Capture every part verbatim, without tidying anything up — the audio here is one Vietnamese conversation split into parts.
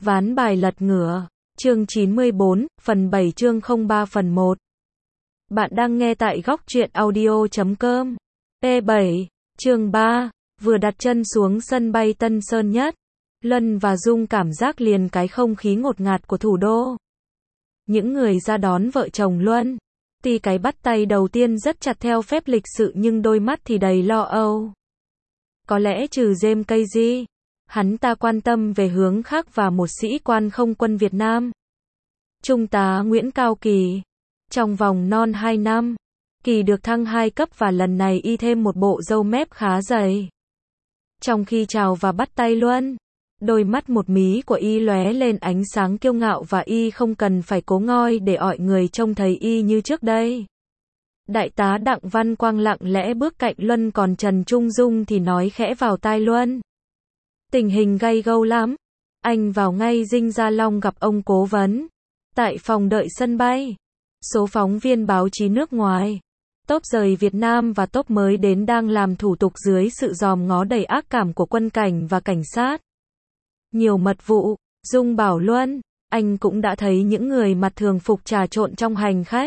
Ván bài lật ngửa. Chương chín mươi bốn, phần bảy chương không ba phần một. Bạn đang nghe tại góc truyện audio chấm com. P bảy, chương ba. Vừa đặt chân xuống sân bay Tân Sơn Nhất, Luân và Dung cảm giác liền cái không khí ngột ngạt của thủ đô. Những người ra đón vợ chồng Luân, tuy cái bắt tay đầu tiên rất chặt theo phép lịch sự nhưng đôi mắt thì đầy lo âu. Có lẽ trừ James Casey, hắn ta quan tâm về hướng khác và một sĩ quan không quân Việt Nam. Trung tá Nguyễn Cao Kỳ. Trong vòng non hai năm, Kỳ được thăng hai cấp và lần này y thêm một bộ râu mép khá dày. Trong khi chào và bắt tay Luân, đôi mắt một mí của y lóe lên ánh sáng kiêu ngạo và y không cần phải cố ngoi để mọi người trông thấy y như trước đây. Đại tá Đặng Văn Quang lặng lẽ bước cạnh Luân, còn Trần Trung Dung thì nói khẽ vào tai Luân. Tình hình gay gâu lắm. Anh vào ngay Dinh Gia Long gặp ông cố vấn. Tại phòng đợi sân bay, số phóng viên báo chí nước ngoài, tốp rời Việt Nam và tốp mới đến đang làm thủ tục dưới sự dòm ngó đầy ác cảm của quân cảnh và cảnh sát. Nhiều mật vụ. Dung bảo Luân, anh cũng đã thấy những người mặc thường phục trà trộn trong hành khách.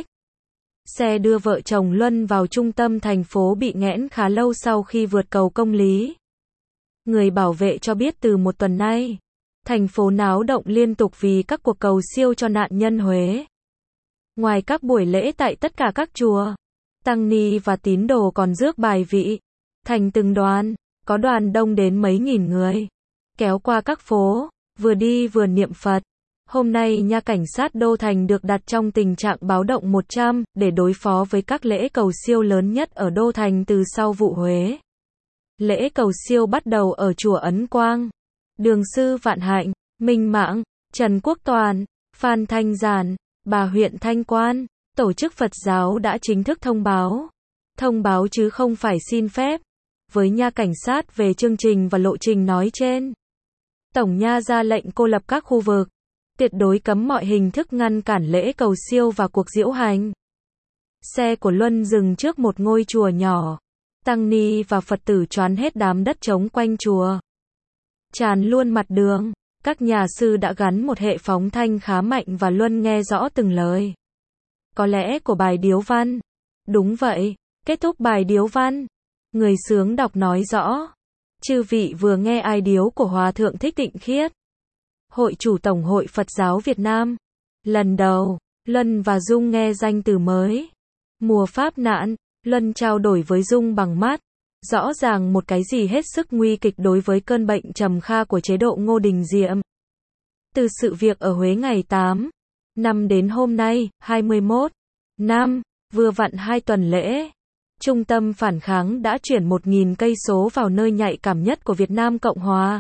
Xe đưa vợ chồng Luân vào trung tâm thành phố bị nghẽn khá lâu sau khi vượt cầu Công Lý. Người bảo vệ cho biết từ một tuần nay, thành phố náo động liên tục vì các cuộc cầu siêu cho nạn nhân Huế. Ngoài các buổi lễ tại tất cả các chùa, tăng ni và tín đồ còn rước bài vị. Thành từng đoàn, có đoàn đông đến mấy nghìn người, kéo qua các phố, vừa đi vừa niệm Phật. Hôm nay nha cảnh sát đô thành được đặt trong tình trạng báo động một trăm, để đối phó với các lễ cầu siêu lớn nhất ở đô thành từ sau vụ Huế. Lễ cầu siêu bắt đầu ở chùa Ấn Quang. Đường sư Vạn Hạnh, Minh Mạng, Trần Quốc Toàn, Phan Thanh Giản, bà huyện Thanh Quan, tổ chức Phật giáo đã chính thức thông báo. Thông báo chứ không phải xin phép. Với nha cảnh sát về chương trình và lộ trình nói trên. Tổng nha ra lệnh cô lập các khu vực, tuyệt đối cấm mọi hình thức ngăn cản lễ cầu siêu và cuộc diễu hành. Xe của Luân dừng trước một ngôi chùa nhỏ. Tăng ni và Phật tử choán hết đám đất trống quanh chùa. Tràn luôn mặt đường, các nhà sư đã gắn một hệ phóng thanh khá mạnh và Luân nghe rõ từng lời. Có lẽ của bài điếu văn. Đúng vậy, kết thúc bài điếu văn, người sướng đọc nói rõ. Chư vị vừa nghe ai điếu của Hòa Thượng Thích Tịnh Khiết, Hội chủ Tổng hội Phật giáo Việt Nam. Lần đầu, Luân và Dung nghe danh từ mới. Mùa Pháp nạn. Luân trao đổi với Dung bằng mắt. Rõ ràng một cái gì hết sức nguy kịch đối với cơn bệnh trầm kha của chế độ Ngô Đình Diệm. Từ sự việc ở Huế ngày tám năm đến hôm nay, hai mươi mốt năm, vừa vặn hai tuần lễ, Trung tâm phản kháng đã chuyển một nghìn cây số vào nơi nhạy cảm nhất của Việt Nam Cộng Hòa.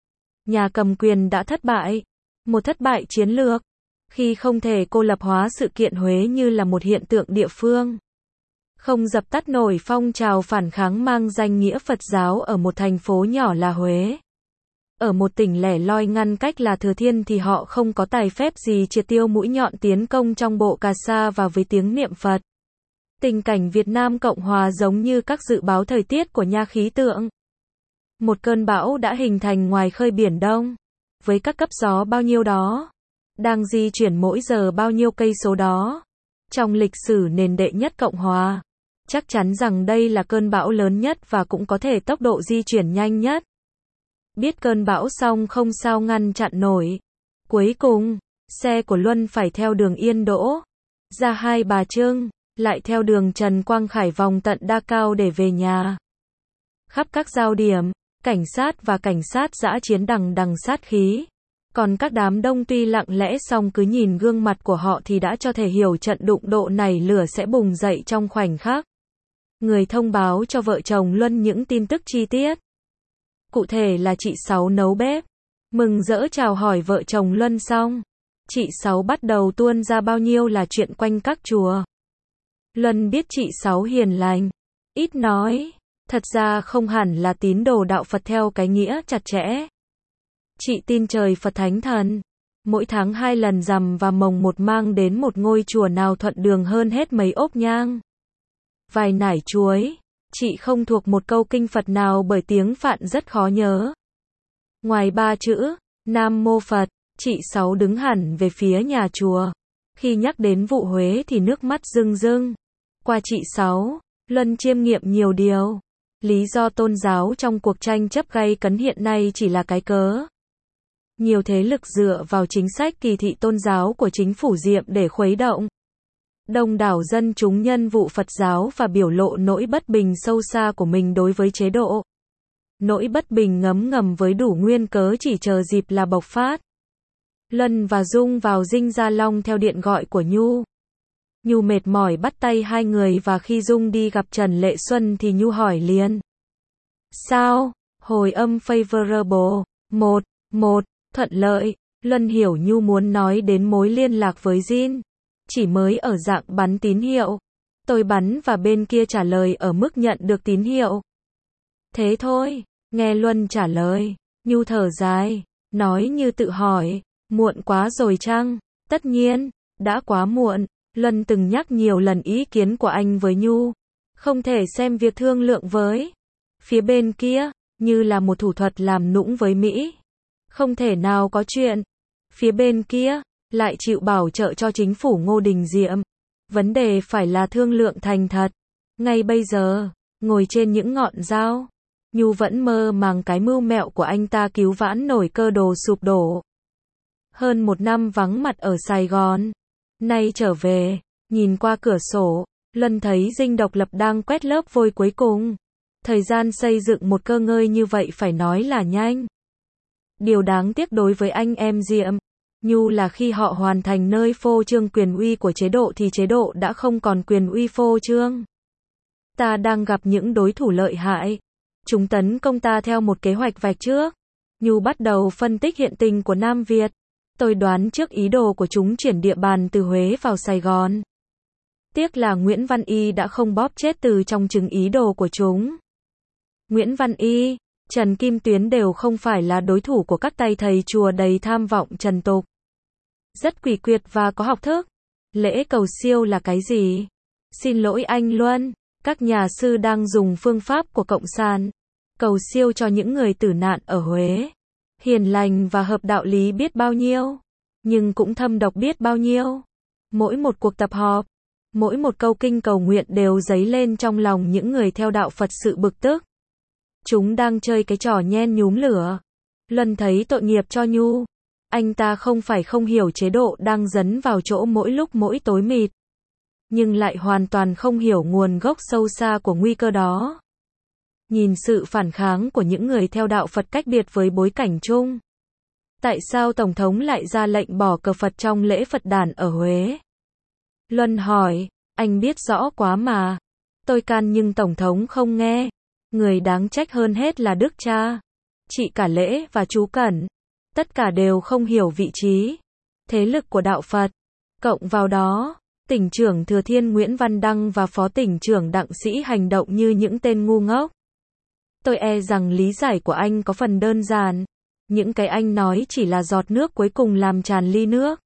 Nhà cầm quyền đã thất bại. Một thất bại chiến lược, khi không thể cô lập hóa sự kiện Huế như là một hiện tượng địa phương. Không dập tắt nổi phong trào phản kháng mang danh nghĩa Phật giáo ở một thành phố nhỏ là Huế. Ở một tỉnh lẻ loi ngăn cách là Thừa Thiên thì họ không có tài phép gì triệt tiêu mũi nhọn tiến công trong bộ cà sa và với tiếng niệm Phật. Tình cảnh Việt Nam Cộng Hòa giống như các dự báo thời tiết của nha khí tượng. Một cơn bão đã hình thành ngoài khơi Biển Đông, với các cấp gió bao nhiêu đó, đang di chuyển mỗi giờ bao nhiêu cây số đó. Trong lịch sử nền đệ nhất Cộng Hòa, chắc chắn rằng đây là cơn bão lớn nhất và cũng có thể tốc độ di chuyển nhanh nhất. Biết cơn bão xong không sao ngăn chặn nổi. Cuối cùng, xe của Luân phải theo đường Yên Đỗ, ra Hai Bà Trưng, lại theo đường Trần Quang Khải vòng tận Đa Cao để về nhà. Khắp các giao điểm, cảnh sát và cảnh sát dã chiến đằng đằng sát khí. Còn các đám đông tuy lặng lẽ song cứ nhìn gương mặt của họ thì đã cho thể hiểu trận đụng độ này lửa sẽ bùng dậy trong khoảnh khắc. Người thông báo cho vợ chồng Luân những tin tức chi tiết. Cụ thể là chị Sáu nấu bếp, mừng rỡ chào hỏi vợ chồng Luân xong, chị Sáu bắt đầu tuôn ra bao nhiêu là chuyện quanh các chùa. Luân biết chị Sáu hiền lành, ít nói, thật ra không hẳn là tín đồ đạo Phật theo cái nghĩa chặt chẽ. Chị tin trời Phật Thánh Thần, mỗi tháng hai lần rằm và mồng một mang đến một ngôi chùa nào thuận đường hơn hết mấy ốp nhang. Vài nải chuối, chị không thuộc một câu kinh Phật nào bởi tiếng Phạn rất khó nhớ. Ngoài ba chữ, Nam Mô Phật, Chị Sáu đứng hẳn về phía nhà chùa. Khi nhắc đến vụ Huế thì nước mắt rưng rưng. Qua chị Sáu, Luân chiêm nghiệm nhiều điều. Lý do tôn giáo trong cuộc tranh chấp gay cấn hiện nay chỉ là cái cớ. Nhiều thế lực dựa vào chính sách kỳ thị tôn giáo của chính phủ Diệm để khuấy động đông đảo dân chúng nhân vụ Phật giáo và biểu lộ nỗi bất bình sâu xa của mình đối với chế độ. Nỗi bất bình ngấm ngầm với đủ nguyên cớ chỉ chờ dịp là bộc phát. Lân và Dung vào Dinh Gia Long theo điện gọi của Nhu. Nhu mệt mỏi bắt tay hai người và khi Dung đi gặp Trần Lệ Xuân thì Nhu hỏi liền. Sao? Hồi âm favorable. Một. Một. Thuận lợi. Lân hiểu Nhu muốn nói đến mối liên lạc với Jin. Chỉ mới ở dạng bắn tín hiệu. Tôi bắn và bên kia trả lời ở mức nhận được tín hiệu. Thế thôi. Nghe Luân trả lời. Nhu thở dài. Nói như tự hỏi. Muộn quá rồi chăng? Tất nhiên. Đã quá muộn. Luân từng nhắc nhiều lần ý kiến của anh với Nhu. Không thể xem việc thương lượng với phía bên kia như là một thủ thuật làm nũng với Mỹ. Không thể nào có chuyện. Phía bên kia lại chịu bảo trợ cho chính phủ Ngô Đình Diệm. Vấn đề phải là thương lượng thành thật. Ngay bây giờ, ngồi trên những ngọn dao, Nhu vẫn mơ màng cái mưu mẹo của anh ta cứu vãn nổi cơ đồ sụp đổ. Hơn một năm vắng mặt ở Sài Gòn. Nay trở về, nhìn qua cửa sổ, Lân thấy Dinh Độc Lập đang quét lớp vôi cuối cùng. Thời gian xây dựng một cơ ngơi như vậy phải nói là nhanh. Điều đáng tiếc đối với anh em Diệm, Nhu là khi họ hoàn thành nơi phô trương quyền uy của chế độ thì chế độ đã không còn quyền uy phô trương. Ta đang gặp những đối thủ lợi hại. Chúng tấn công ta theo một kế hoạch vạch trước. Nhu bắt đầu phân tích hiện tình của Nam Việt. Tôi đoán trước ý đồ của chúng chuyển địa bàn từ Huế vào Sài Gòn. Tiếc là Nguyễn Văn Y đã không bóp chết từ trong trứng ý đồ của chúng. Nguyễn Văn Y, Trần Kim Tuyến đều không phải là đối thủ của các tay thầy chùa đầy tham vọng trần tục. Rất quỷ quyệt và có học thức. Lễ cầu siêu là cái gì? Xin lỗi anh Luân, các nhà sư đang dùng phương pháp của Cộng sản. Cầu siêu cho những người tử nạn ở Huế. Hiền lành và hợp đạo lý biết bao nhiêu. Nhưng cũng thâm độc biết bao nhiêu. Mỗi một cuộc tập họp, mỗi một câu kinh cầu nguyện đều dấy lên trong lòng những người theo đạo Phật sự bực tức. Chúng đang chơi cái trò nhen nhúm lửa. Luân thấy tội nghiệp cho Nhu. Anh ta không phải không hiểu chế độ đang dấn vào chỗ mỗi lúc mỗi tối mịt. Nhưng lại hoàn toàn không hiểu nguồn gốc sâu xa của nguy cơ đó. Nhìn sự phản kháng của những người theo đạo Phật cách biệt với bối cảnh chung. Tại sao Tổng thống lại ra lệnh bỏ cờ Phật trong lễ Phật đản ở Huế? Luân hỏi, anh biết rõ quá mà. Tôi can nhưng Tổng thống không nghe. Người đáng trách hơn hết là Đức Cha. Chị Cả Lễ và chú Cẩn. Tất cả đều không hiểu vị trí, thế lực của đạo Phật. Cộng vào đó, tỉnh trưởng Thừa Thiên Nguyễn Văn Đăng và phó tỉnh trưởng Đặng Sĩ hành động như những tên ngu ngốc. Tôi e rằng lý giải của anh có phần đơn giản. Những cái anh nói chỉ là giọt nước cuối cùng làm tràn ly nước.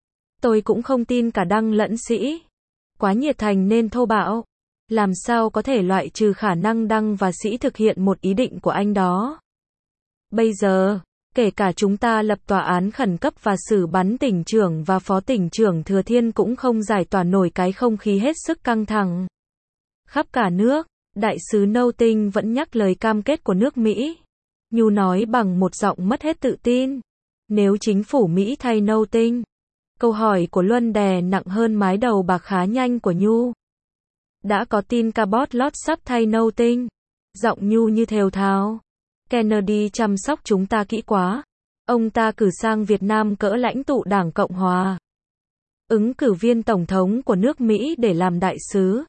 Tôi cũng không tin cả Đăng lẫn Sĩ. Quá nhiệt thành nên thô bạo. Làm sao có thể loại trừ khả năng Đăng và Sĩ thực hiện một ý định của anh đó. Bây giờ, kể cả chúng ta lập tòa án khẩn cấp và xử bắn tỉnh trưởng và phó tỉnh trưởng Thừa Thiên cũng không giải tỏa nổi cái không khí hết sức căng thẳng. Khắp cả nước, đại sứ Nothing vẫn nhắc lời cam kết của nước Mỹ. Nhu nói bằng một giọng mất hết tự tin. Nếu chính phủ Mỹ thay Nothing, câu hỏi của Luân đè nặng hơn mái đầu bạc khá nhanh của Nhu. Đã có tin Cabot Lodge sắp thay Nothing. Giọng Nhu như thều thào. Kennedy chăm sóc chúng ta kỹ quá. Ông ta cử sang Việt Nam cỡ lãnh tụ Đảng Cộng Hòa. Ứng cử viên tổng thống của nước Mỹ để làm đại sứ.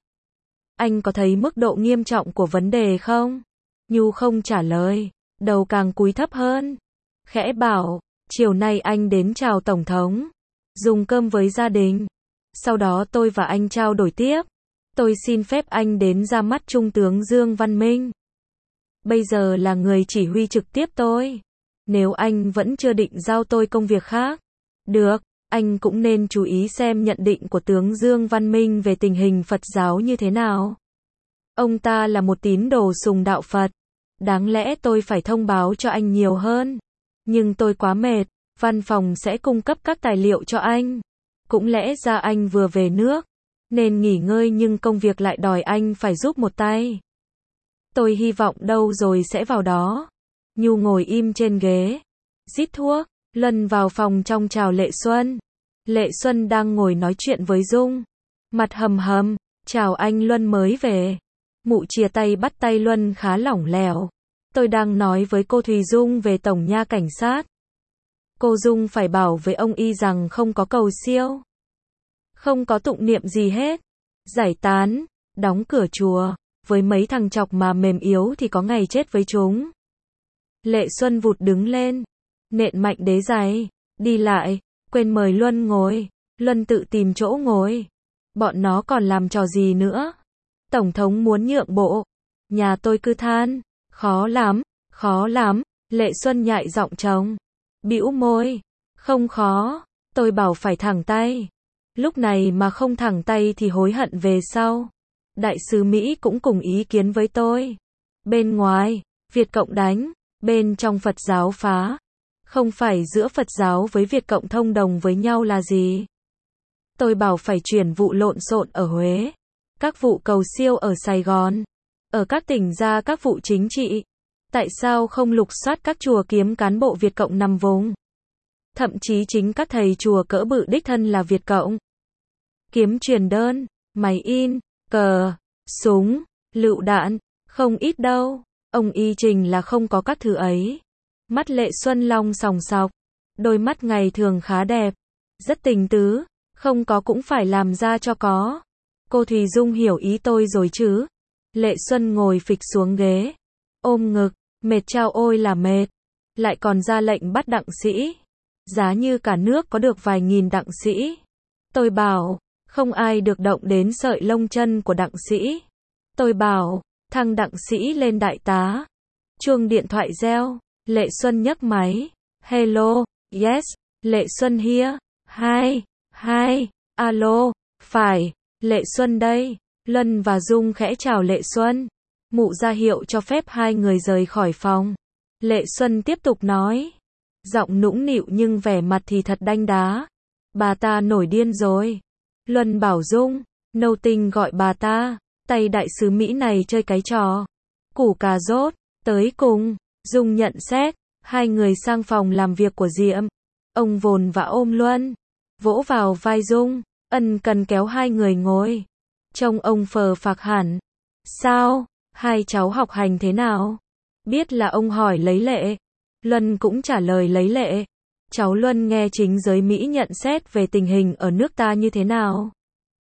Anh có thấy mức độ nghiêm trọng của vấn đề không? Nhu không trả lời. Đầu càng cúi thấp hơn. Khẽ bảo, chiều nay anh đến chào tổng thống. Dùng cơm với gia đình. Sau đó tôi và anh trao đổi tiếp. Tôi xin phép anh đến ra mắt Trung tướng Dương Văn Minh. Bây giờ là người chỉ huy trực tiếp tôi. Nếu anh vẫn chưa định giao tôi công việc khác. Được, anh cũng nên chú ý xem nhận định của tướng Dương Văn Minh về tình hình Phật giáo như thế nào. Ông ta là một tín đồ sùng đạo Phật. Đáng lẽ tôi phải thông báo cho anh nhiều hơn. Nhưng tôi quá mệt. Văn phòng sẽ cung cấp các tài liệu cho anh. Cũng lẽ ra anh vừa về nước, nên nghỉ ngơi nhưng công việc lại đòi anh phải giúp một tay. Tôi hy vọng đâu rồi sẽ vào đó. Nhu ngồi im trên ghế, rít thuốc. Luân vào phòng trong chào Lệ Xuân. Lệ Xuân đang ngồi nói chuyện với Dung. Mặt hầm hầm, chào anh Luân mới về. Mụ chia tay bắt tay Luân khá lỏng lẻo. Tôi đang nói với cô Thùy Dung về tổng nha cảnh sát. Cô Dung phải bảo với ông Y rằng không có cầu siêu. Không có tụng niệm gì hết. Giải tán, đóng cửa chùa. Với mấy thằng chọc mà mềm yếu thì có ngày chết với chúng. Lệ Xuân vụt đứng lên. Nện mạnh đế giày. Đi lại, quên mời Luân ngồi. Luân tự tìm chỗ ngồi. Bọn nó còn làm trò gì nữa? Tổng thống muốn nhượng bộ. Nhà tôi cứ than. Khó lắm, khó lắm. Lệ Xuân nhại giọng chồng. Bĩu môi. Không khó. Tôi bảo phải thẳng tay. Lúc này mà không thẳng tay thì hối hận về sau. Đại sứ Mỹ cũng cùng ý kiến với tôi. Bên ngoài, Việt Cộng đánh. Bên trong Phật giáo phá. Không phải giữa Phật giáo với Việt Cộng thông đồng với nhau là gì? Tôi bảo phải chuyển vụ lộn xộn ở Huế. Các vụ cầu siêu ở Sài Gòn. Ở các tỉnh ra các vụ chính trị. Tại sao không lục soát các chùa kiếm cán bộ Việt Cộng nằm vùng? Thậm chí chính các thầy chùa cỡ bự đích thân là Việt Cộng. Kiếm truyền đơn, máy in, cờ, súng, lựu đạn, không ít đâu. Ông Y Trình là không có các thứ ấy. Mắt Lệ Xuân long sòng sọc. Đôi mắt ngày thường khá đẹp. Rất tình tứ. Không có cũng phải làm ra cho có. Cô Thùy Dung hiểu ý tôi rồi chứ. Lệ Xuân ngồi phịch xuống ghế. Ôm ngực. Mệt chao ôi là mệt. Lại còn ra lệnh bắt đặng sĩ. Giá như cả nước có được vài nghìn đặng sĩ. Tôi bảo, không ai được động đến sợi lông chân của đặng sĩ. Tôi bảo, thăng đặng sĩ lên đại tá. Chuông điện thoại reo. Lệ Xuân nhấc máy. Hello, yes, Lệ Xuân here. Hi, hi, alo, phải, Lệ Xuân đây. Luân và Dung khẽ chào Lệ Xuân. Mụ ra hiệu cho phép hai người rời khỏi phòng. Lệ Xuân tiếp tục nói. Giọng nũng nịu nhưng vẻ mặt thì thật đanh đá. Bà ta nổi điên rồi. Luân bảo Dung. Nâu Tinh gọi bà ta. Tay đại sứ Mỹ này chơi cái trò. Củ cà rốt. Tới cùng. Dung nhận xét. Hai người sang phòng làm việc của Diệm. Ông vồn vã ôm Luân. Vỗ vào vai Dung. Ân cần kéo hai người ngồi. Trông ông phờ phạc hẳn. Sao? Hai cháu học hành thế nào? Biết là ông hỏi lấy Lệ. Luân cũng trả lời lấy Lệ. Cháu Luân nghe chính giới Mỹ nhận xét về tình hình ở nước ta như thế nào?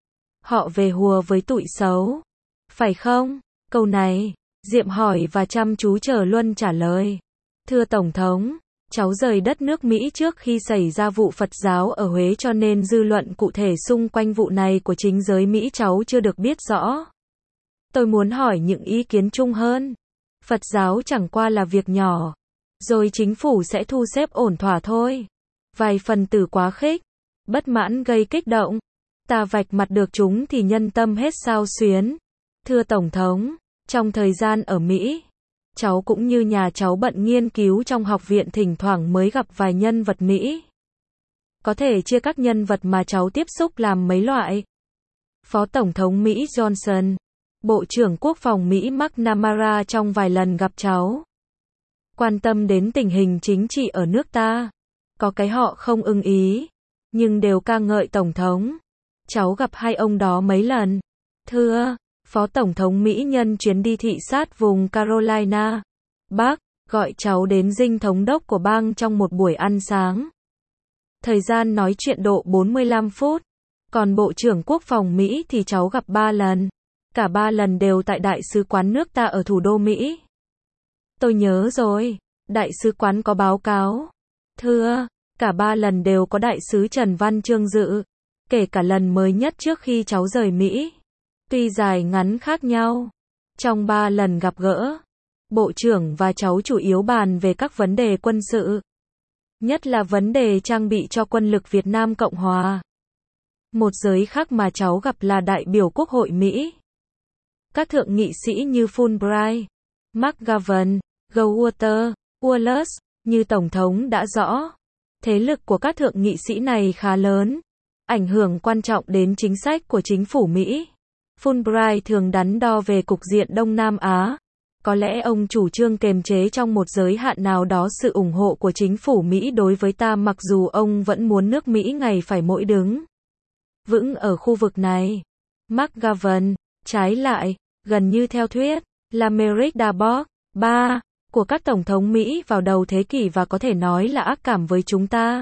Họ về hùa với tụi xấu. Phải không? Câu này, Diệm hỏi và chăm chú chờ Luân trả lời. Thưa Tổng thống, cháu rời đất nước Mỹ trước khi xảy ra vụ Phật giáo ở Huế cho nên dư luận cụ thể xung quanh vụ này của chính giới Mỹ cháu chưa được biết rõ. Tôi muốn hỏi những ý kiến chung hơn. Phật giáo chẳng qua là việc nhỏ. Rồi chính phủ sẽ thu xếp ổn thỏa thôi. Vài phần tử quá khích. Bất mãn gây kích động. Ta vạch mặt được chúng thì nhân tâm hết xao xuyến. Thưa Tổng thống, trong thời gian ở Mỹ, cháu cũng như nhà cháu bận nghiên cứu trong học viện thỉnh thoảng mới gặp vài nhân vật Mỹ. Có thể chia các nhân vật mà cháu tiếp xúc làm mấy loại. Phó Tổng thống Mỹ Johnson, Bộ trưởng Quốc phòng Mỹ McNamara trong vài lần gặp cháu. Quan tâm đến tình hình chính trị ở nước ta. Có cái họ không ưng ý, nhưng đều ca ngợi Tổng thống. Cháu gặp hai ông đó mấy lần. Thưa, Phó Tổng thống Mỹ nhân chuyến đi thị sát vùng Carolina, Bắc, gọi cháu đến dinh thống đốc của bang trong một buổi ăn sáng. Thời gian nói chuyện độ bốn mươi lăm phút. Còn Bộ trưởng Quốc phòng Mỹ thì cháu gặp ba lần. Cả ba lần đều tại Đại sứ quán nước ta ở thủ đô Mỹ. Tôi nhớ rồi, Đại sứ quán có báo cáo. Thưa, cả ba lần đều có Đại sứ Trần Văn Trương dự. Kể cả lần mới nhất trước khi cháu rời Mỹ. Tuy dài ngắn khác nhau. Trong ba lần gặp gỡ, Bộ trưởng và cháu chủ yếu bàn về các vấn đề quân sự. Nhất là vấn đề trang bị cho quân lực Việt Nam Cộng Hòa. Một giới khác mà cháu gặp là đại biểu Quốc hội Mỹ. Các thượng nghị sĩ như Fulbright, McGovern, Goldwater, Wallace, như Tổng thống đã rõ. Thế lực của các thượng nghị sĩ này khá lớn, ảnh hưởng quan trọng đến chính sách của chính phủ Mỹ. Fulbright thường đắn đo về cục diện Đông Nam Á. Có lẽ ông chủ trương kiềm chế trong một giới hạn nào đó sự ủng hộ của chính phủ Mỹ đối với ta, mặc dù ông vẫn muốn nước Mỹ ngày phải mỗi đứng vững ở khu vực này. McGovern, trái lại, gần như theo thuyết, là Merrick Dabog, ba, của các tổng thống Mỹ vào đầu thế kỷ và có thể nói là ác cảm với chúng ta.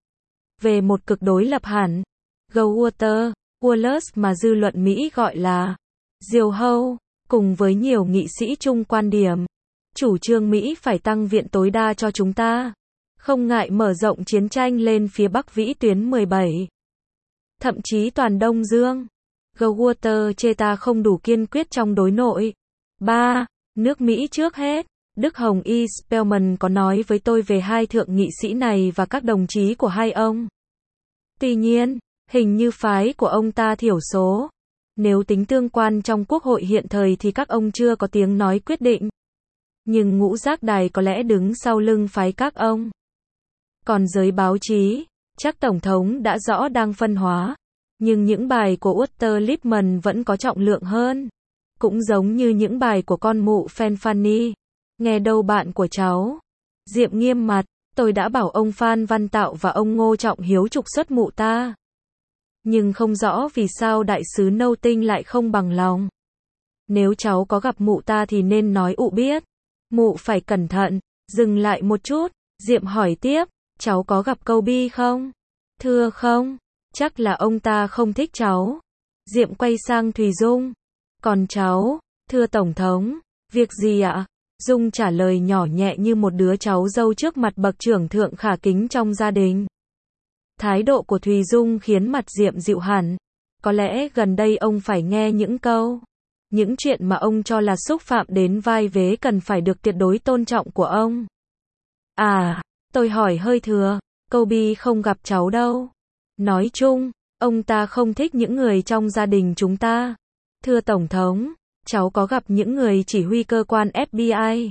Về một cực đối lập hẳn, Goldwater, Wallace mà dư luận Mỹ gọi là diều hâu, cùng với nhiều nghị sĩ chung quan điểm, chủ trương Mỹ phải tăng viện tối đa cho chúng ta, không ngại mở rộng chiến tranh lên phía Bắc vĩ tuyến mười bảy, thậm chí toàn Đông Dương. Goldwater chê ta không đủ kiên quyết trong đối nội. ba. Nước Mỹ trước hết. Đức Hồng E. Spellman có nói với tôi về hai thượng nghị sĩ này và các đồng chí của hai ông. Tuy nhiên, hình như phái của ông ta thiểu số. Nếu tính tương quan trong quốc hội hiện thời thì các ông chưa có tiếng nói quyết định. Nhưng ngũ giác đài có lẽ đứng sau lưng phái các ông. Còn giới báo chí, chắc Tổng thống đã rõ đang phân hóa. Nhưng những bài của Walter Lippmann vẫn có trọng lượng hơn. Cũng giống như những bài của con mụ Fanfani. Nghe đâu bạn của cháu. Diệm nghiêm mặt, tôi đã bảo ông Phan Văn Tạo và ông Ngô Trọng Hiếu trục xuất mụ ta. Nhưng không rõ vì sao đại sứ Nâu Tinh lại không bằng lòng. Nếu cháu có gặp mụ ta thì nên nói ụ biết. Mụ phải cẩn thận. Dừng lại một chút, Diệm hỏi tiếp, cháu có gặp Câu Bi không? Thưa không, chắc là ông ta không thích cháu. Diệm quay sang Thùy Dung. Còn cháu, thưa Tổng thống, việc gì ạ? Dung trả lời nhỏ nhẹ như một đứa cháu dâu trước mặt bậc trưởng thượng khả kính trong gia đình. Thái độ của Thùy Dung khiến mặt Diệm dịu hẳn. Có lẽ gần đây ông phải nghe những câu, những chuyện mà ông cho là xúc phạm đến vai vế cần phải được tuyệt đối tôn trọng của ông. À, tôi hỏi hơi thừa, Câu Bi không gặp cháu đâu. Nói chung, ông ta không thích những người trong gia đình chúng ta. Thưa Tổng thống, cháu có gặp những người chỉ huy cơ quan F B I.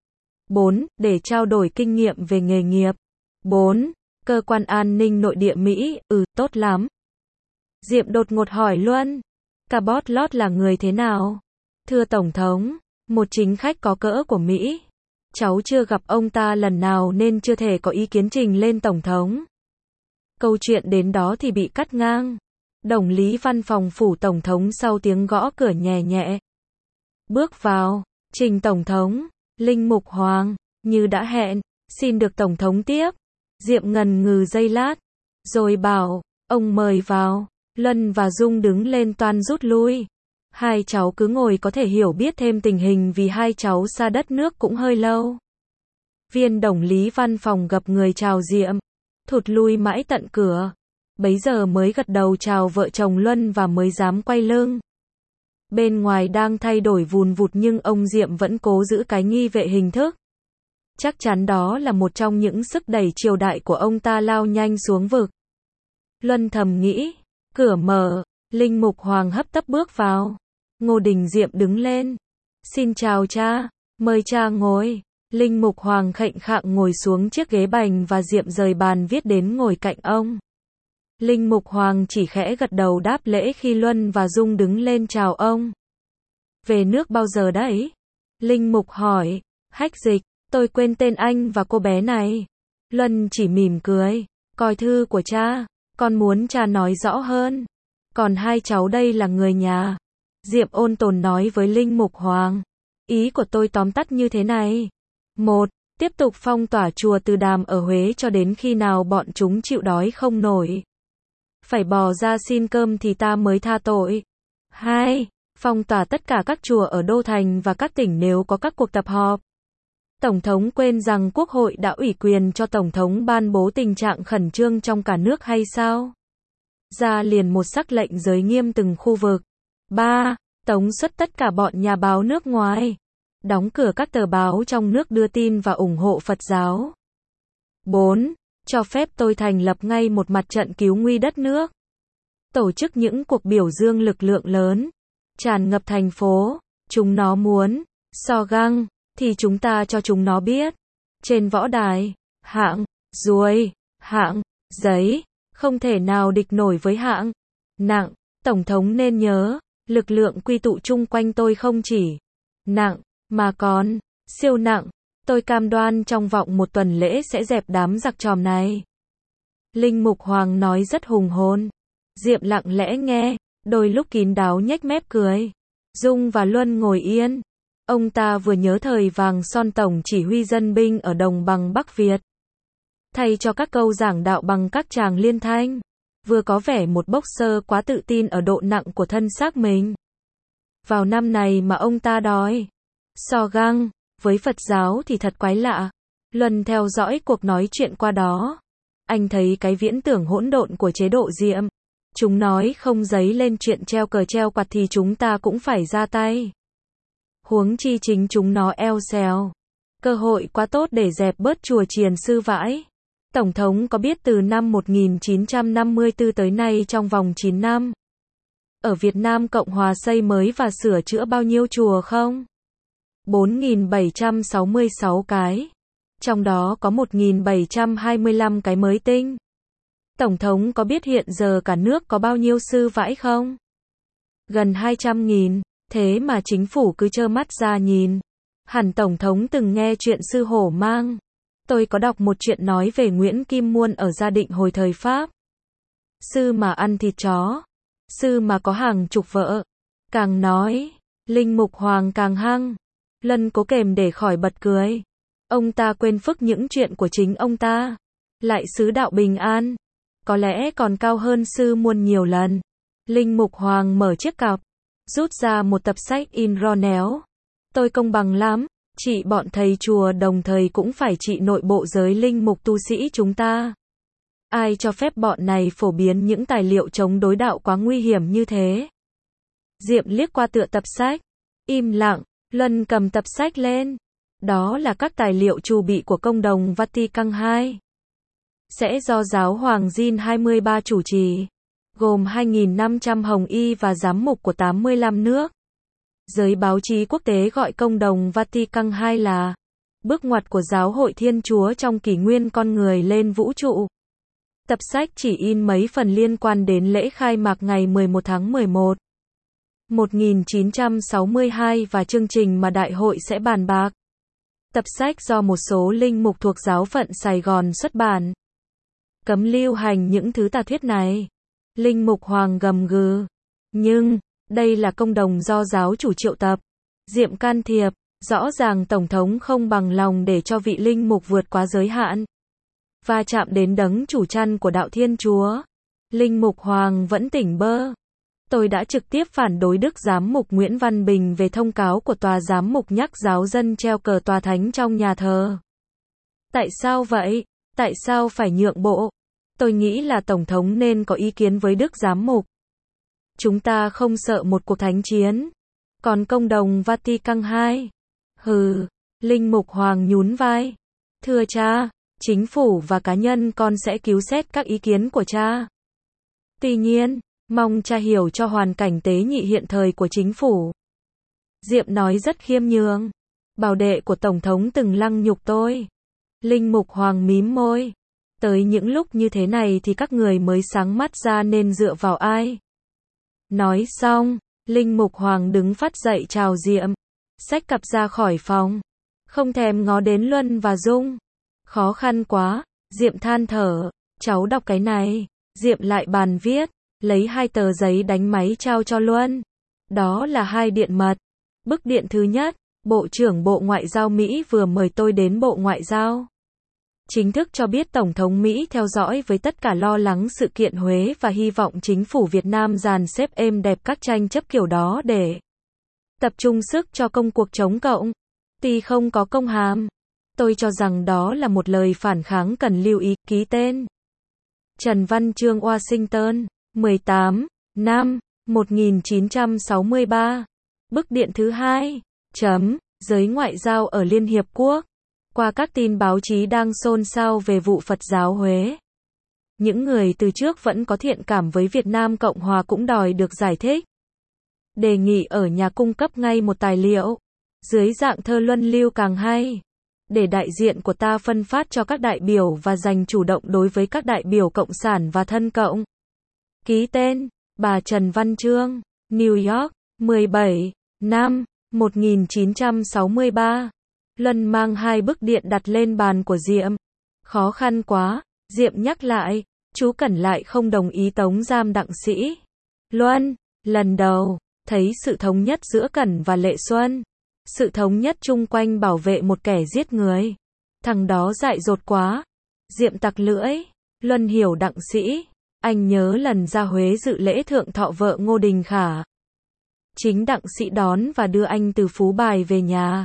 bốn. Để trao đổi kinh nghiệm về nghề nghiệp. bốn. Cơ quan an ninh nội địa Mỹ, ừ, tốt lắm. Diệm đột ngột hỏi Luân. Cabot Lott là người thế nào? Thưa Tổng thống, một chính khách có cỡ của Mỹ. Cháu chưa gặp ông ta lần nào nên chưa thể có ý kiến trình lên Tổng thống. Câu chuyện đến đó thì bị cắt ngang. Đồng lý văn phòng phủ Tổng thống sau tiếng gõ cửa nhẹ nhẹ. Bước vào, trình Tổng thống, Linh Mục Hoàng, như đã hẹn, xin được Tổng thống tiếp. Diệm ngần ngừ giây lát, rồi bảo, ông mời vào. Luân và Dung đứng lên toan rút lui. Hai cháu cứ ngồi có thể hiểu biết thêm tình hình vì hai cháu xa đất nước cũng hơi lâu. Viên đồng lý văn phòng gập người chào Diệm, thụt lui mãi tận cửa. Bấy giờ mới gật đầu chào vợ chồng Luân và mới dám quay lưng. Bên ngoài đang thay đổi vùn vụt nhưng ông Diệm vẫn cố giữ cái nghi vệ hình thức. Chắc chắn đó là một trong những sức đẩy triều đại của ông ta lao nhanh xuống vực. Luân thầm nghĩ, cửa mở, Linh Mục Hoàng hấp tấp bước vào. Ngô Đình Diệm đứng lên. Xin chào cha, mời cha ngồi. Linh Mục Hoàng khệnh khạng ngồi xuống chiếc ghế bành và Diệm rời bàn viết đến ngồi cạnh ông. Linh Mục Hoàng chỉ khẽ gật đầu đáp lễ khi Luân và Dung đứng lên chào ông. Về nước bao giờ đấy? Linh Mục hỏi. Hách Dịch, tôi quên tên anh và cô bé này. Luân chỉ mỉm cười. Coi thư của cha, con muốn cha nói rõ hơn. Còn hai cháu đây là người nhà. Diệm ôn tồn nói với Linh Mục Hoàng. Ý của tôi tóm tắt như thế này. Một. Tiếp tục phong tỏa chùa Từ Đàm ở Huế cho đến khi nào bọn chúng chịu đói không nổi. Phải bò ra xin cơm thì ta mới tha tội. Hai. Phong tỏa tất cả các chùa ở Đô Thành và các tỉnh nếu có các cuộc tập họp. Tổng thống quên rằng Quốc hội đã ủy quyền cho Tổng thống ban bố tình trạng khẩn trương trong cả nước hay sao? Ra liền một sắc lệnh giới nghiêm từng khu vực. Ba. Tống xuất tất cả bọn nhà báo nước ngoài. Đóng cửa các tờ báo trong nước đưa tin và ủng hộ Phật giáo. Bốn. Cho phép tôi thành lập ngay một mặt trận cứu nguy đất nước. Tổ chức những cuộc biểu dương lực lượng lớn. Tràn ngập thành phố. Chúng nó muốn so găng thì chúng ta cho chúng nó biết. Trên võ đài, hạng, ruồi, Hạng, giấy, không thể nào địch nổi với hạng. Nặng, Tổng thống nên nhớ, lực lượng quy tụ chung quanh tôi không chỉ nặng, mà còn siêu nặng. Tôi cam đoan trong vòng một tuần lễ sẽ dẹp đám giặc tròm này. Linh Mục Hoàng nói rất hùng hồn. Diệm lặng lẽ nghe, đôi lúc kín đáo nhếch mép cười. Dung và Luân ngồi yên. Ông ta vừa nhớ thời vàng son tổng chỉ huy dân binh ở đồng bằng Bắc Việt. Thay cho các câu giảng đạo bằng các tràng liên thanh. Vừa có vẻ một boxer quá tự tin ở độ nặng của thân xác mình. Vào năm này mà ông ta đói. So găng, với Phật giáo thì thật quái lạ. Luân theo dõi cuộc nói chuyện qua đó. Anh thấy cái viễn tưởng hỗn độn của chế độ Diệm. Chúng nói không giấy lên chuyện treo cờ treo quạt thì chúng ta cũng phải ra tay. Huống chi chính chúng nó eo xèo. Cơ hội quá tốt để dẹp bớt chùa chiền sư vãi. Tổng thống có biết từ năm một nghìn chín trăm năm mươi tư tới nay trong vòng chín năm, ở Việt Nam Cộng Hòa xây mới và sửa chữa bao nhiêu chùa không? bốn nghìn bảy trăm sáu mươi sáu cái. Trong đó có một nghìn bảy trăm hai mươi lăm cái mới tinh. Tổng thống có biết hiện giờ cả nước có bao nhiêu sư vãi không? Gần hai trăm nghìn. Thế mà chính phủ cứ trơ mắt ra nhìn. Hẳn Tổng thống từng nghe chuyện sư hổ mang. Tôi có đọc một chuyện nói về Nguyễn Kim Muôn ở Gia Định hồi thời Pháp. Sư mà ăn thịt chó. Sư mà có hàng chục vợ. Càng nói, Linh Mục Hoàng càng hăng. Lân cố kềm để khỏi bật cười. Ông ta quên phức những chuyện của chính ông ta. Lại sứ đạo bình an. Có lẽ còn cao hơn sư Muôn nhiều lần. Linh Mục Hoàng mở chiếc cặp. Rút ra một tập sách in ro néo. Tôi công bằng lắm. Trị bọn thầy chùa đồng thời cũng phải trị nội bộ giới linh mục tu sĩ chúng ta. Ai cho phép bọn này phổ biến những tài liệu chống đối đạo quá nguy hiểm như thế? Diệm liếc qua tựa tập sách. Im lặng, Luân cầm tập sách lên. Đó là các tài liệu trù bị của công đồng Vatican hai. Sẽ do giáo hoàng Gin hai mươi ba chủ trì. Gồm hai nghìn năm trăm hồng y và giám mục của tám mươi lăm nước. Giới báo chí quốc tế gọi công đồng Vatican hai là bước ngoặt của giáo hội Thiên Chúa trong kỷ nguyên con người lên vũ trụ. Tập sách chỉ in mấy phần liên quan đến lễ khai mạc ngày mười một tháng mười một, một nghìn chín trăm sáu mươi hai và chương trình mà đại hội sẽ bàn bạc. Tập sách do một số linh mục thuộc giáo phận Sài Gòn xuất bản. Cấm lưu hành những thứ tà thuyết này. Linh Mục Hoàng gầm gừ. Nhưng, đây là công đồng do giáo chủ triệu tập. Diệm can thiệp. Rõ ràng Tổng thống không bằng lòng để cho vị linh mục vượt quá giới hạn. Va chạm đến đấng chủ chăn của đạo Thiên Chúa. Linh Mục Hoàng vẫn tỉnh bơ. Tôi đã trực tiếp phản đối Đức Giám mục Nguyễn Văn Bình về thông cáo của Tòa Giám mục nhắc giáo dân treo cờ tòa thánh trong nhà thờ. Tại sao vậy? Tại sao phải nhượng bộ? Tôi nghĩ là Tổng thống nên có ý kiến với Đức Giám mục. Chúng ta không sợ một cuộc thánh chiến. Còn công đồng Vatican hai? Hừ, Linh Mục Hoàng nhún vai. Thưa cha, chính phủ và cá nhân con sẽ cứu xét các ý kiến của cha. Tuy nhiên, mong cha hiểu cho hoàn cảnh tế nhị hiện thời của chính phủ. Diệm nói rất khiêm nhường. Bảo đệ của Tổng thống từng lăng nhục tôi. Linh Mục Hoàng mím môi. Tới những lúc như thế này thì các người mới sáng mắt ra nên dựa vào ai? Nói xong, Linh Mục Hoàng đứng phát dậy chào Diệm. Xách cặp ra khỏi phòng. Không thèm ngó đến Luân và Dung. Khó khăn quá, Diệm than thở. Cháu đọc cái này. Diệm lại bàn viết. Lấy hai tờ giấy đánh máy trao cho Luân. Đó là hai điện mật. Bức điện thứ nhất, Bộ trưởng Bộ Ngoại giao Mỹ vừa mời tôi đến Bộ Ngoại giao. Chính thức cho biết Tổng thống Mỹ theo dõi với tất cả lo lắng sự kiện Huế và hy vọng chính phủ Việt Nam dàn xếp êm đẹp các tranh chấp kiểu đó để tập trung sức cho công cuộc chống cộng. Tuy không có công hàm, tôi cho rằng đó là một lời phản kháng cần lưu ý. Ký tên Trần Văn Chương, Washington, mười tám năm một nghìn chín trăm sáu mươi ba. Bức điện thứ hai, chấm, giới ngoại giao ở Liên Hiệp Quốc. Qua các tin báo chí đang xôn xao về vụ Phật giáo Huế. Những người từ trước vẫn có thiện cảm với Việt Nam Cộng Hòa cũng đòi được giải thích. Đề nghị ở nhà cung cấp ngay một tài liệu. Dưới dạng thơ luân lưu càng hay. để đại diện của ta phân phát cho các đại biểu và giành chủ động đối với các đại biểu cộng sản và thân cộng. Ký tên, bà Trần Văn Trương, New York, mười bảy, năm, một nghìn chín trăm sáu mươi ba. Luân mang hai bức điện đặt lên bàn của Diệm. Khó khăn quá, Diệm nhắc lại, chú Cẩn lại không đồng ý tống giam đặng sĩ Luân. Lần đầu, thấy sự thống nhất giữa Cẩn và Lệ Xuân. Sự thống nhất chung quanh bảo vệ một kẻ giết người. Thằng đó dại dột quá. Diệm tặc lưỡi. Luân hiểu đặng sĩ. Anh nhớ lần ra Huế dự lễ thượng thọ vợ Ngô Đình Khả. Chính đặng sĩ đón và đưa anh từ Phú Bài về nhà.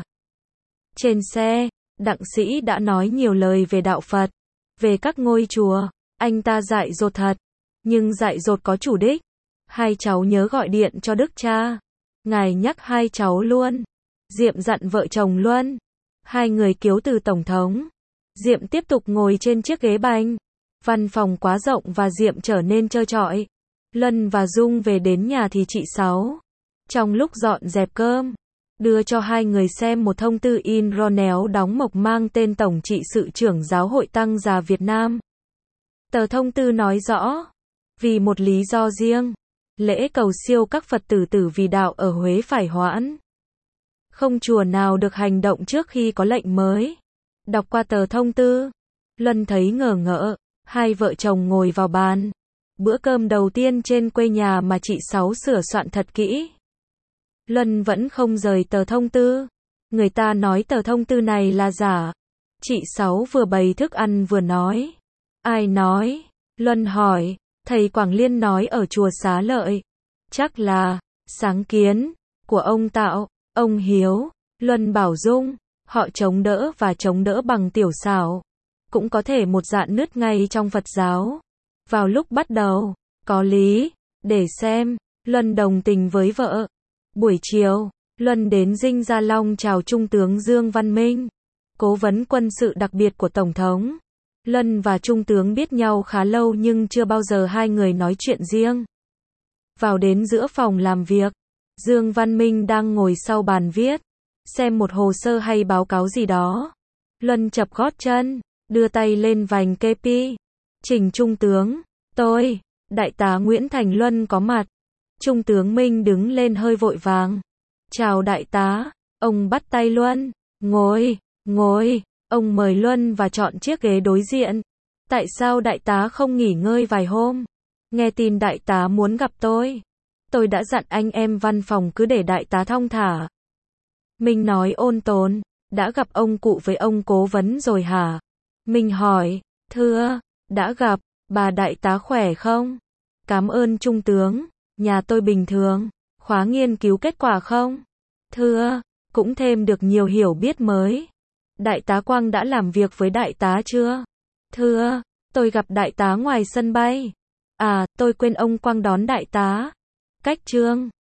Trên xe, đặng sĩ đã nói nhiều lời về đạo Phật, về các ngôi chùa. Anh ta dại dột thật, nhưng dại dột có chủ đích. Hai cháu nhớ gọi điện cho Đức Cha. Ngài nhắc hai cháu luôn. Diệm dặn vợ chồng Luân. Hai người kiếu từ Tổng thống. Diệm tiếp tục ngồi trên chiếc ghế bành. Văn phòng quá rộng và Diệm trở nên trơ trọi. Luân và Dung về đến nhà thì chị Sáu, trong lúc dọn dẹp cơm, đưa cho hai người xem một thông tư in Ronel đóng mộc mang tên Tổng trị sự trưởng Giáo hội Tăng già Việt Nam. Tờ thông tư nói rõ, vì một lý do riêng, lễ cầu siêu các Phật tử tử vì đạo ở Huế phải hoãn. Không chùa nào được hành động trước khi có lệnh mới. Đọc qua tờ thông tư, Luân thấy ngờ ngợ, hai vợ chồng ngồi vào bàn. Bữa cơm đầu tiên trên quê nhà mà chị Sáu sửa soạn thật kỹ. Luân vẫn không rời tờ thông tư. Người ta nói tờ thông tư này là giả. Chị Sáu vừa bày thức ăn vừa nói. Ai nói? Luân hỏi. Thầy Quảng Liên nói ở chùa Xá Lợi. Chắc là sáng kiến của ông Tạo, ông Hiếu. Luân bảo Dung, họ chống đỡ và chống đỡ bằng tiểu xảo. Cũng có thể một dạn nứt ngay trong Phật giáo. Vào lúc bắt đầu, có lý, để xem. Luân đồng tình với vợ. Buổi chiều, Luân đến Dinh Gia Long chào Trung tướng Dương Văn Minh, cố vấn quân sự đặc biệt của Tổng thống. Luân và Trung tướng biết nhau khá lâu nhưng chưa bao giờ hai người nói chuyện riêng. Vào đến giữa phòng làm việc, Dương Văn Minh đang ngồi sau bàn viết, xem một hồ sơ hay báo cáo gì đó. Luân chập gót chân, đưa tay lên vành kê pi. Trình Trung tướng, tôi, Đại tá Nguyễn Thành Luân có mặt. Trung tướng Minh đứng lên hơi vội vàng. Chào đại tá, ông bắt tay Luân. Ngồi, ngồi, ông mời Luân và chọn chiếc ghế đối diện. Tại sao đại tá không nghỉ ngơi vài hôm? Nghe tin đại tá muốn gặp tôi. Tôi đã dặn anh em văn phòng cứ để đại tá thong thả. Minh nói ôn tồn, đã gặp ông cụ với ông cố vấn rồi hả? Minh hỏi, thưa, đã gặp, bà đại tá khỏe không? Cảm ơn Trung tướng. Nhà tôi bình thường, khóa nghiên cứu kết quả không? Thưa, cũng thêm được nhiều hiểu biết mới. Đại tá Quang đã làm việc với đại tá chưa? Thưa, tôi gặp đại tá ngoài sân bay. À, tôi quên ông Quang đón đại tá. Cách Trương.